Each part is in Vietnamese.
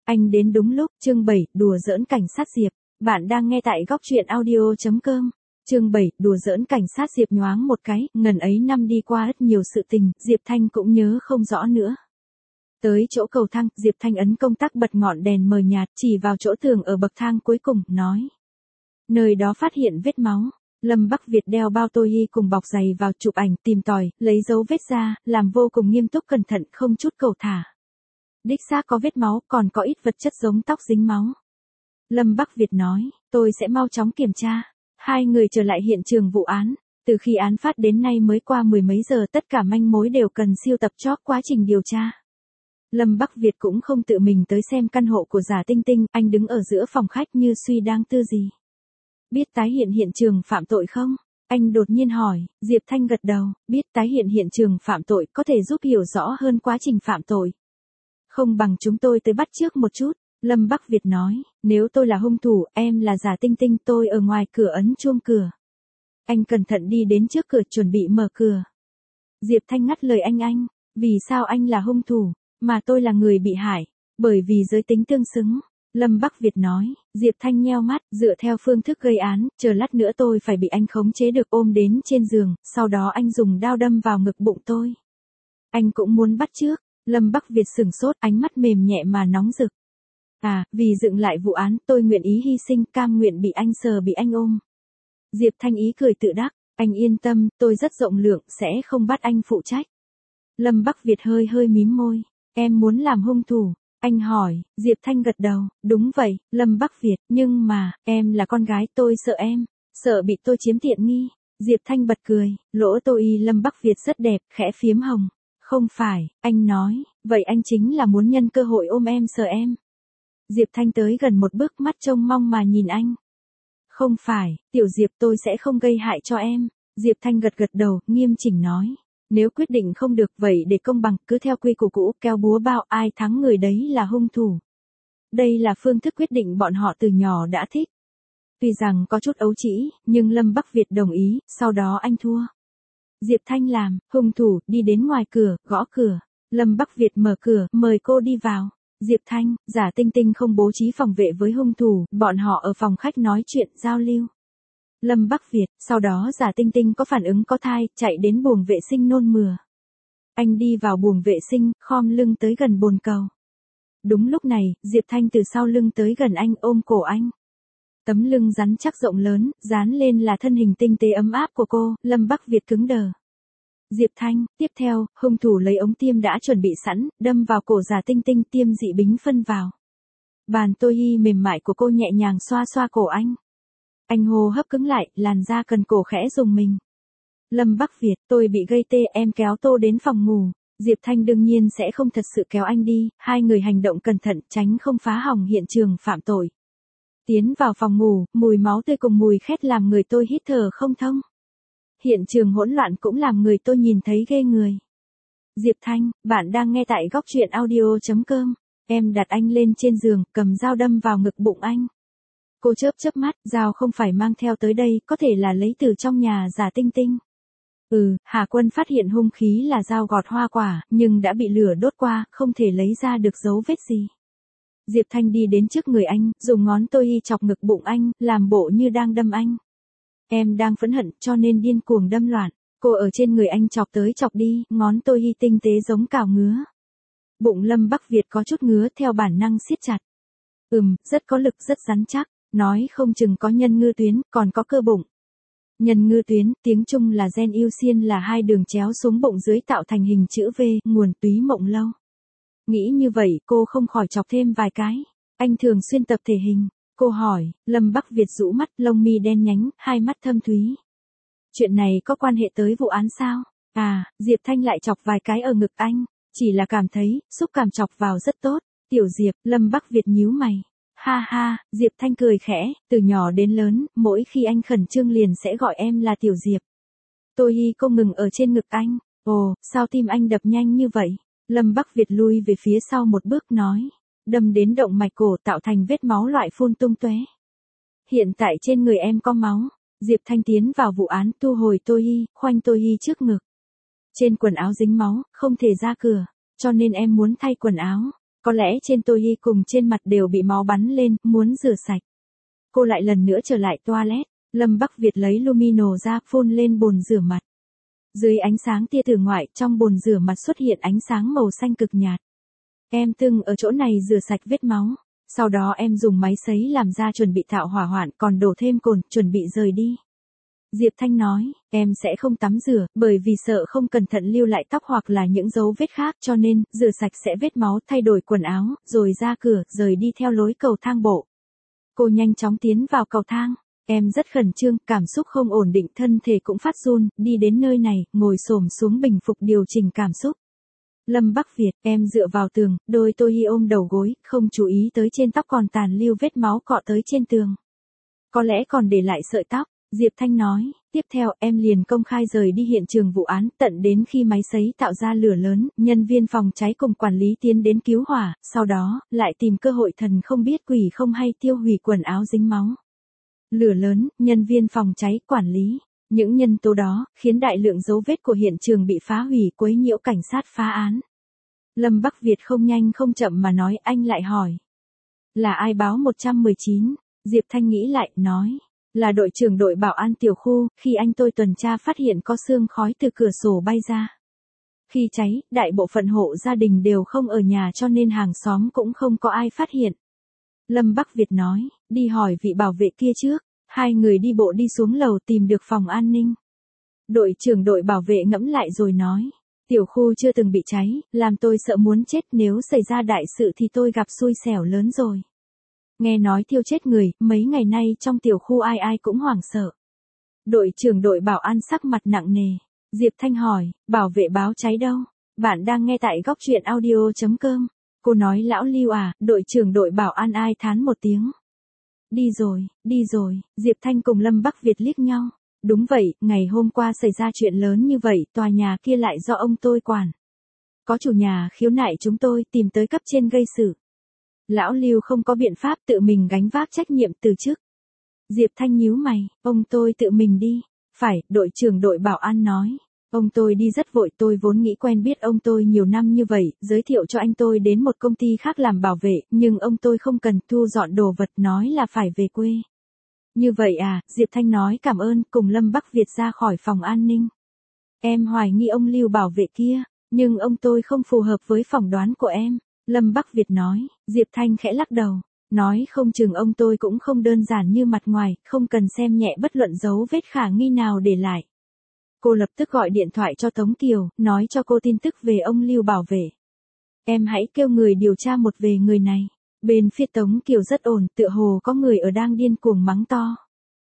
Anh đến đúng lúc, chương 7, đùa giỡn cảnh sát Diệp. Bạn đang nghe tại góc truyện audio.com. Chương 7, đùa giỡn cảnh sát Diệp nhoáng một cái, ngần ấy năm đi qua rất nhiều sự tình, Diệp Thanh cũng nhớ không rõ nữa. Tới chỗ cầu thang, Diệp Thanh ấn công tắc bật ngọn đèn mờ nhạt, chỉ vào chỗ tường ở bậc thang cuối cùng, nói. Nơi đó phát hiện vết máu. Lâm Bắc Việt đeo bao tô y cùng bọc giày vào chụp ảnh, tìm tòi, lấy dấu vết ra, làm vô cùng nghiêm túc cẩn thận, không chút cầu thả. Đích xác có vết máu, còn có ít vật chất giống tóc dính máu. Lâm Bắc Việt nói, tôi sẽ mau chóng kiểm tra. Hai người trở lại hiện trường vụ án. Từ khi án phát đến nay mới qua mười mấy giờ, tất cả manh mối đều cần siêu tập cho quá trình điều tra. Lâm Bắc Việt cũng không tự mình tới xem căn hộ của Giả Tinh Tinh, anh đứng ở giữa phòng khách như suy đang tư gì. Biết tái hiện hiện trường phạm tội không? Anh đột nhiên hỏi. Diệp Thanh gật đầu, biết tái hiện hiện trường phạm tội có thể giúp hiểu rõ hơn quá trình phạm tội. Không bằng chúng tôi tới bắt trước một chút. Lâm Bắc Việt nói, nếu tôi là hung thủ, em là Giả Tinh Tinh, tôi ở ngoài cửa ấn chuông cửa. Anh cẩn thận đi đến trước cửa chuẩn bị mở cửa. Diệp Thanh ngắt lời anh, vì sao anh là hung thủ, mà tôi là người bị hại? Bởi vì giới tính tương xứng. Lâm Bắc Việt nói. Diệp Thanh nheo mắt, dựa theo phương thức gây án, chờ lát nữa tôi phải bị anh khống chế được ôm đến trên giường, sau đó anh dùng dao đâm vào ngực bụng tôi. Anh cũng muốn bắt chước. Lâm Bắc Việt sửng sốt, ánh mắt mềm nhẹ mà nóng rực. À, vì dựng lại vụ án, tôi nguyện ý hy sinh, cam nguyện bị anh sờ bị anh ôm. Diệp Thanh ý cười tự đắc, anh yên tâm, tôi rất rộng lượng, sẽ không bắt anh phụ trách. Lâm Bắc Việt hơi mím môi, em muốn làm hung thủ. Anh hỏi. Diệp Thanh gật đầu, đúng vậy, Lâm Bắc Việt, nhưng mà, em là con gái, tôi sợ em, sợ bị tôi chiếm tiện nghi. Diệp Thanh bật cười, lỗ tô y Lâm Bắc Việt rất đẹp, khẽ phiếm hồng. Không phải, anh nói, vậy anh chính là muốn nhân cơ hội ôm em sờ em. Diệp Thanh tới gần một bước, mắt trông mong mà nhìn anh. Không phải, tiểu Diệp, tôi sẽ không gây hại cho em. Diệp Thanh gật đầu, nghiêm chỉnh nói. Nếu quyết định không được, vậy để công bằng, cứ theo quy củ cũ, kéo búa bao, ai thắng người đấy là hung thủ. Đây là phương thức quyết định bọn họ từ nhỏ đã thích. Tuy rằng có chút ấu trĩ, nhưng Lâm Bắc Việt đồng ý, sau đó anh thua. Diệp Thanh làm, hung thủ, đi đến ngoài cửa, gõ cửa. Lâm Bắc Việt mở cửa, mời cô đi vào. Diệp Thanh, Giả Tinh Tinh không bố trí phòng vệ với hung thủ, bọn họ ở phòng khách nói chuyện, giao lưu. Lâm Bắc Việt, sau đó Giả Tinh Tinh có phản ứng có thai, chạy đến buồng vệ sinh nôn mửa. Anh đi vào buồng vệ sinh, khom lưng tới gần bồn cầu. Đúng lúc này, Diệp Thanh từ sau lưng tới gần anh, ôm cổ anh. Tấm lưng rắn chắc rộng lớn, dán lên là thân hình tinh tế ấm áp của cô. Lâm Bắc Việt cứng đờ. Diệp Thanh, tiếp theo, hung thủ lấy ống tiêm đã chuẩn bị sẵn, đâm vào cổ Giả Tinh Tinh, tiêm dị bính phân vào. Bàn tô y mềm mại của cô nhẹ nhàng xoa xoa cổ anh. Anh hô hấp cứng lại, làn da cần cổ khẽ rùng mình. Lâm Bắc Việt, tôi bị gây tê, em kéo tôi đến phòng ngủ. Diệp Thanh đương nhiên sẽ không thật sự kéo anh đi, hai người hành động cẩn thận, tránh không phá hỏng hiện trường phạm tội. Tiến vào phòng ngủ, mùi máu tươi cùng mùi khét làm người tôi hít thở không thông. Hiện trường hỗn loạn cũng làm người tôi nhìn thấy ghê người. Diệp Thanh, bạn đang nghe tại góc truyện audio.com. Em đặt anh lên trên giường, cầm dao đâm vào ngực bụng anh. Cô chớp mắt, dao không phải mang theo tới đây, có thể là lấy từ trong nhà Giả Tinh Tinh. Hà Quân phát hiện hung khí là dao gọt hoa quả, nhưng đã bị lửa đốt qua, không thể lấy ra được dấu vết gì. Diệp Thanh đi đến trước người anh, dùng ngón tô y chọc ngực bụng anh, làm bộ như đang đâm anh. Em đang phẫn hận, cho nên điên cuồng đâm loạn. Cô ở trên người anh chọc tới chọc đi, ngón tô y tinh tế giống cào ngứa. Bụng Lâm Bắc Việt có chút ngứa, theo bản năng siết chặt. Rất có lực, rất rắn chắc. Nói không chừng có nhân ngư tuyến, còn có cơ bụng. Nhân ngư tuyến, tiếng Trung là gen yêu xiên, là hai đường chéo xuống bụng dưới tạo thành hình chữ V, nguồn túy mộng lâu. Nghĩ như vậy, cô không khỏi chọc thêm vài cái. Anh thường xuyên tập thể hình. Cô hỏi. Lâm Bắc Việt rũ mắt, lông mi đen nhánh, hai mắt thâm thúy. Chuyện này có quan hệ tới vụ án sao? Diệp Thanh lại chọc vài cái ở ngực anh. Chỉ là cảm thấy, xúc cảm chọc vào rất tốt. Tiểu Diệp, Lâm Bắc Việt nhíu mày. Ha ha, Diệp Thanh cười khẽ, từ nhỏ đến lớn, mỗi khi anh khẩn trương liền sẽ gọi em là Tiểu Diệp. Tô hi cô ngừng ở trên ngực anh. Ồ, sao tim anh đập nhanh như vậy? Lâm Bắc Việt lui về phía sau một bước nói. Đâm đến động mạch cổ, tạo thành vết máu loại phun tung tóe. Hiện tại trên người em có máu. Diệp Thanh tiến vào vụ án, thu hồi tô hi, khoanh tô hi trước ngực. Trên quần áo dính máu, không thể ra cửa, cho nên em muốn thay quần áo. Có lẽ trên tôi y cùng trên mặt đều bị máu bắn lên, muốn rửa sạch. Cô lại lần nữa trở lại toilet. Lâm Bắc Việt lấy Lumino ra phun lên bồn rửa mặt. Dưới ánh sáng tia từ ngoại, trong bồn rửa mặt xuất hiện ánh sáng màu xanh cực nhạt. Em từng ở chỗ này rửa sạch vết máu. Sau đó em dùng máy sấy làm ra chuẩn bị tạo hỏa hoạn, còn đổ thêm cồn, chuẩn bị rời đi. Diệp Thanh nói, em sẽ không tắm rửa, bởi vì sợ không cẩn thận lưu lại tóc hoặc là những dấu vết khác, cho nên, rửa sạch sẽ vết máu, thay đổi quần áo, rồi ra cửa, rời đi theo lối cầu thang bộ. Cô nhanh chóng tiến vào cầu thang. Em rất khẩn trương, cảm xúc không ổn định, thân thể cũng phát run, đi đến nơi này, ngồi xổm xuống bình phục điều chỉnh cảm xúc. Lâm Bắc Việt, em dựa vào tường, đôi tôi hi ôm đầu gối, không chú ý tới trên tóc còn tàn lưu vết máu cọ tới trên tường. Có lẽ còn để lại sợi tóc. Diệp Thanh nói, tiếp theo em liền công khai rời đi hiện trường vụ án, tận đến khi máy sấy tạo ra lửa lớn, nhân viên phòng cháy cùng quản lý tiến đến cứu hỏa, sau đó, lại tìm cơ hội thần không biết quỷ không hay tiêu hủy quần áo dính máu. Lửa lớn, nhân viên phòng cháy, quản lý. Những nhân tố đó, khiến đại lượng dấu vết của hiện trường bị phá hủy, quấy nhiễu cảnh sát phá án. Lâm Bắc Việt không nhanh không chậm mà nói, anh lại hỏi. Là ai báo 119? Diệp Thanh nghĩ lại, nói. Là đội trưởng đội bảo an tiểu khu, khi anh tôi tuần tra phát hiện có sương khói từ cửa sổ bay ra. Khi cháy, đại bộ phận hộ gia đình đều không ở nhà cho nên hàng xóm cũng không có ai phát hiện. Lâm Bắc Việt nói, đi hỏi vị bảo vệ kia trước. Hai người đi bộ đi xuống lầu tìm được phòng an ninh. Đội trưởng đội bảo vệ ngẫm lại rồi nói. Tiểu khu chưa từng bị cháy, làm tôi sợ muốn chết, nếu xảy ra đại sự thì tôi gặp xui xẻo lớn rồi. Nghe nói thiêu chết người, mấy ngày nay trong tiểu khu ai ai cũng hoảng sợ. Đội trưởng đội bảo an sắc mặt nặng nề. Diệp Thanh hỏi, bảo vệ báo cháy đâu? Bạn đang nghe tại góc truyện audio.com. Cô nói lão Lưu à, đội trưởng đội bảo an ai thán một tiếng. Đi rồi, Diệp Thanh cùng Lâm Bắc Việt liếc nhau. Đúng vậy, ngày hôm qua xảy ra chuyện lớn như vậy, tòa nhà kia lại do ông tôi quản. Có chủ nhà khiếu nại chúng tôi tìm tới cấp trên gây sự. Lão Lưu không có biện pháp tự mình gánh vác trách nhiệm từ chức. Diệp Thanh nhíu mày, ông tôi tự mình đi. Phải, đội trưởng đội bảo an nói. Ông tôi đi rất vội, tôi vốn nghĩ quen biết ông tôi nhiều năm như vậy, giới thiệu cho anh tôi đến một công ty khác làm bảo vệ, nhưng ông tôi không cần, thu dọn đồ vật, nói là phải về quê. Như vậy à, Diệp Thanh nói cảm ơn, cùng Lâm Bắc Việt ra khỏi phòng an ninh. Em hoài nghi ông Lưu bảo vệ kia, nhưng ông tôi không phù hợp với phỏng đoán của em. Lâm Bắc Việt nói. Diệp Thanh khẽ lắc đầu, nói không chừng ông tôi cũng không đơn giản như mặt ngoài, không cần xem nhẹ bất luận dấu vết khả nghi nào để lại. Cô lập tức gọi điện thoại cho Tống Kiều, nói cho cô tin tức về ông Lưu bảo vệ. Em hãy kêu người điều tra một về người này. Bên phía Tống Kiều rất ổn, tựa hồ có người ở đang điên cuồng mắng to.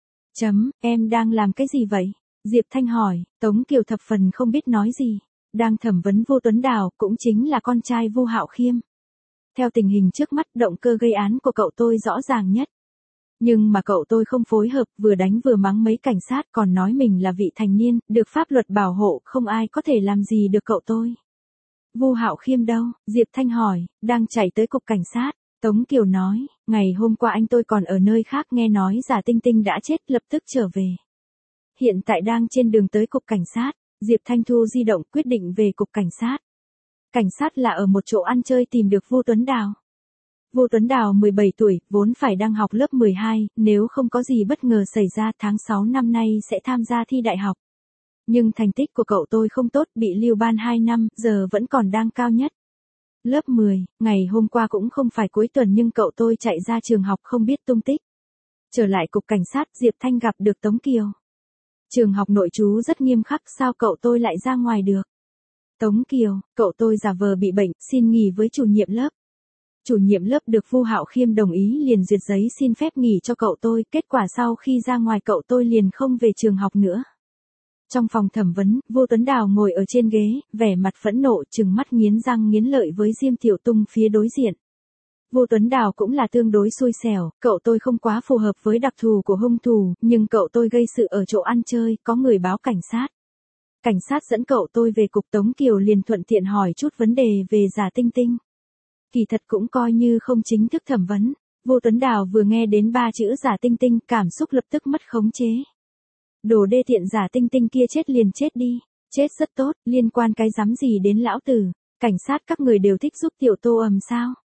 Em đang làm cái gì vậy? Diệp Thanh hỏi. Tống Kiều thập phần không biết nói gì. Đang thẩm vấn Vu Tuấn Đào, cũng chính là con trai Vu Hạo Khiêm. Theo tình hình trước mắt, động cơ gây án của cậu tôi rõ ràng nhất. Nhưng mà cậu tôi không phối hợp, vừa đánh vừa mắng mấy cảnh sát, còn nói mình là vị thành niên, được pháp luật bảo hộ, không ai có thể làm gì được cậu tôi. Vu Hạo Khiêm đâu? Diệp Thanh hỏi. Đang chạy tới cục cảnh sát. Tống Kiều nói, ngày hôm qua anh tôi còn ở nơi khác, nghe nói Giả Tinh Tinh đã chết, lập tức trở về. Hiện tại đang trên đường tới cục cảnh sát. Diệp Thanh thu di động, quyết định về cục cảnh sát. Cảnh sát là ở một chỗ ăn chơi tìm được Vu Tuấn Đào. Vu Tuấn Đào 17 tuổi, vốn phải đang học lớp 12, nếu không có gì bất ngờ xảy ra tháng 6 năm nay sẽ tham gia thi đại học. Nhưng thành tích của cậu tôi không tốt, bị lưu ban 2 năm, giờ vẫn còn đang cao nhất. Lớp 10, ngày hôm qua cũng không phải cuối tuần nhưng cậu tôi chạy ra trường học không biết tung tích. Trở lại cục cảnh sát, Diệp Thanh gặp được Tống Kiều. Trường học nội trú rất nghiêm khắc, sao cậu tôi lại ra ngoài được? Tống Kiều, cậu tôi giả vờ bị bệnh, xin nghỉ với chủ nhiệm lớp. Chủ nhiệm lớp được Vu Hạo Khiêm đồng ý liền duyệt giấy xin phép nghỉ cho cậu tôi, kết quả sau khi ra ngoài cậu tôi liền không về trường học nữa. Trong phòng thẩm vấn, Vu Tuấn Đào ngồi ở trên ghế, vẻ mặt phẫn nộ, trừng mắt nghiến răng nghiến lợi với Diêm Tiểu Tung phía đối diện. Vu Tuấn Đào cũng là tương đối xui xẻo, cậu tôi không quá phù hợp với đặc thù của hung thủ, nhưng cậu tôi gây sự ở chỗ ăn chơi, có người báo cảnh sát. Cảnh sát dẫn cậu tôi về cục. Tống Kiều liền thuận tiện hỏi chút vấn đề về Giả Tinh Tinh. Kỳ thật cũng coi như không chính thức thẩm vấn. Vu Tuấn Đào vừa nghe đến 3 chữ Giả Tinh Tinh, cảm xúc lập tức mất khống chế. Đồ đê tiện, Giả Tinh Tinh kia chết liền chết đi. Chết rất tốt, liên quan cái rắm gì đến lão tử. Cảnh sát các người đều thích giúp Tiểu Tô sao?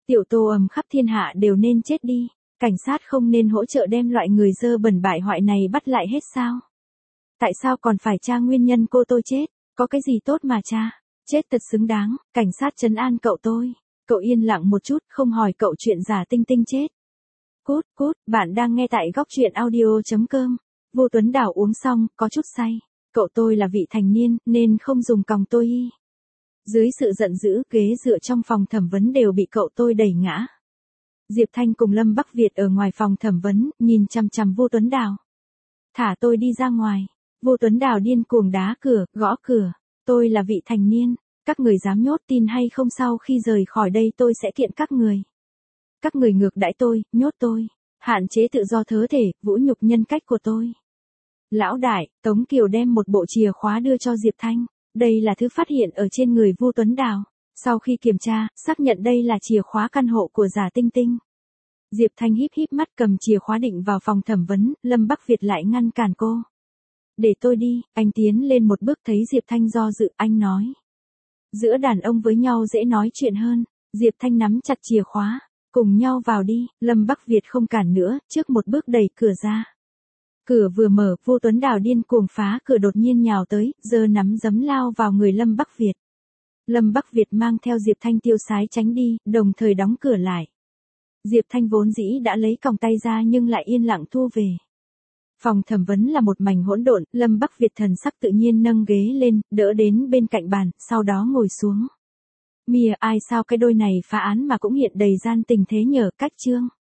Tiểu Tô ầm khắp thiên hạ đều nên chết đi, cảnh sát không nên hỗ trợ đem loại người dơ bẩn bại hoại này bắt lại hết sao? Tại sao còn phải tra nguyên nhân cô tôi chết, có cái gì tốt mà tra, chết thật xứng đáng, cảnh sát trấn an cậu tôi. Cậu yên lặng một chút, không hỏi cậu chuyện giả Tinh Tinh chết. Cút, cút, bạn đang nghe tại góc truyện audio.com. Vô Tuấn Đào uống xong, có chút say. Cậu tôi là vị thành niên, nên không dùng còng tôi y. Dưới sự giận dữ, ghế dựa trong phòng thẩm vấn đều bị cậu tôi đẩy ngã. Diệp Thanh cùng Lâm Bắc Việt ở ngoài phòng thẩm vấn, nhìn chằm chằm Vô Tuấn Đào. Thả tôi đi ra ngoài. Vô Tuấn Đào điên cuồng đá cửa, gõ cửa. Tôi là vị thành niên. Các người dám nhốt tin hay không, sau khi rời khỏi đây tôi sẽ kiện các người. Các người ngược đãi tôi, nhốt tôi, hạn chế tự do thớ thể, vũ nhục nhân cách của tôi. Lão đại, Tống Kiều đem một bộ chìa khóa đưa cho Diệp Thanh. Đây là thứ phát hiện ở trên người Vô Tuấn Đào. Sau khi kiểm tra, xác nhận đây là chìa khóa căn hộ của giả Tinh Tinh. Diệp Thanh híp híp mắt cầm chìa khóa định vào phòng thẩm vấn, Lâm Bắc Việt lại ngăn cản cô. Để tôi đi, anh tiến lên một bước thấy Diệp Thanh do dự, anh nói. Giữa đàn ông với nhau dễ nói chuyện hơn. Diệp Thanh nắm chặt chìa khóa. Cùng nhau vào đi, Lâm Bắc Việt không cản nữa, trước một bước đẩy cửa ra. Cửa vừa mở, Vô Tuấn Đào điên cuồng phá cửa đột nhiên nhào tới, giơ nắm giấm lao vào người Lâm Bắc Việt. Lâm Bắc Việt mang theo Diệp Thanh tiêu sái tránh đi, đồng thời đóng cửa lại. Diệp Thanh vốn dĩ đã lấy còng tay ra nhưng lại yên lặng thu về. Phòng thẩm vấn là một mảnh hỗn độn, Lâm Bắc Việt thần sắc tự nhiên nâng ghế lên, đỡ đến bên cạnh bàn, sau đó ngồi xuống. Mìa, ai sao cái đôi này phá án mà cũng hiện đầy gian tình thế nhờ, cách chương.